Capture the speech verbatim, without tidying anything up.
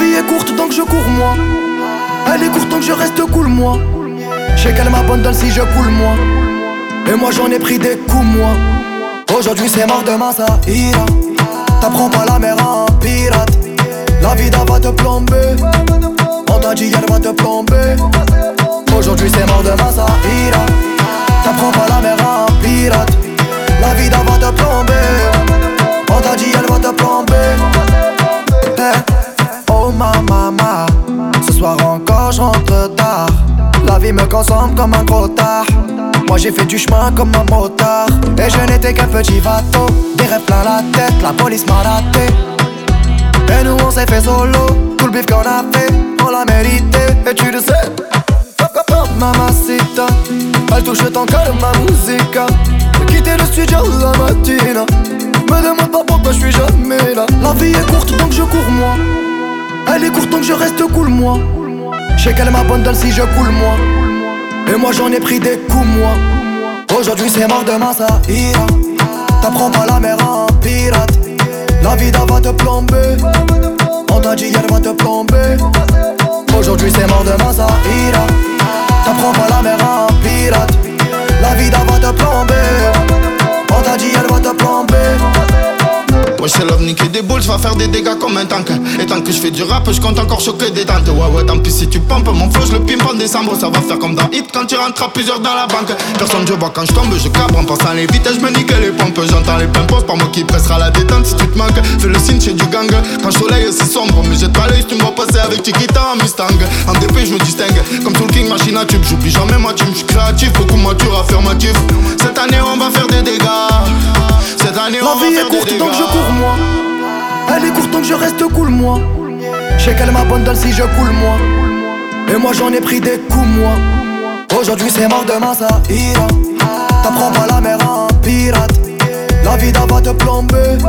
vie est courte donc je cours moi. Elle est courte donc je reste cool moi. J'sais qu'elle m'abandonne si je coule moi. Et moi j'en ai pris des coups moi. Aujourd'hui c'est mort, demain ça ira. T'apprends pas la mer à un pirate. La vie va te plomber. On t'a dit elle va te plomber. Aujourd'hui c'est mort, demain ça ira. T'apprends pas la mer à un pirate. La vie va te plomber. On t'a dit elle va te plomber. Hey. Oh ma maman, ce soir encore je rentre tard. La vie me consomme comme un gros tard. Moi j'ai fait du chemin comme un motard. Et je n'étais qu'un petit bateau. Des rêves plein la tête, la police m'a raté. Et nous on s'est fait solo. Tout le bif qu'on a fait, on l'a mérité. Et tu le sais, mamacita, elle touche ton cœur de ma musique. J'ai quitté le studio la matina. Me demande pas pourquoi je suis jamais là. La vie est courte donc je cours moi. Elle est courte donc je reste cool moi. J'sais qu'elle m'abandonne si je coule moi. Et moi j'en ai pris des coups moi. Aujourd'hui c'est mort, demain ça ira. T'apprends pas la mer à un pirate. La vie va te plomber. On t'a dit elle va te plomber. Aujourd'hui c'est mort, demain ça ira. T'apprends pas la mer à un pirate. La vie va te plomber. On t'a dit elle va te plomber. Ouais c'est l'homme niquer des boules, va faire des dégâts comme un tank. Et tant que je fais du rap, je compte encore choquer des tantes. Ouais ouais tant pis si tu pompes mon flow, je le pimpe en décembre. Ça va faire comme dans Hit quand tu rentres à plusieurs dans la banque. Personne je vois quand je tombe, je cabre en passant les vitesses, je me nique les pompes. J'entends les pimpos, pas moi qui pressera la détente si tu te manques. Fais le signe chez du gang, quand le soleil c'est sombre. Mais jette pas l'œil, tu me vois passer avec Chiquita en Mustang. En D P je me distingue, comme Soul King machine à tube. J'oublie jamais ma team, j'suis créatif, beaucoup mature, affirmatif. Cette année on va faire des dégâts. Cette année on va faire des dégâts. La vie est courte donc je cours moi. Elle est courte donc je reste cool moi. J'sais qu'elle m'abandonne si je coule moi. Et moi j'en ai pris des coups moi. Aujourd'hui c'est mort, demain ça ira. T'apprends pas la mer à un pirate. La vie va te plomber.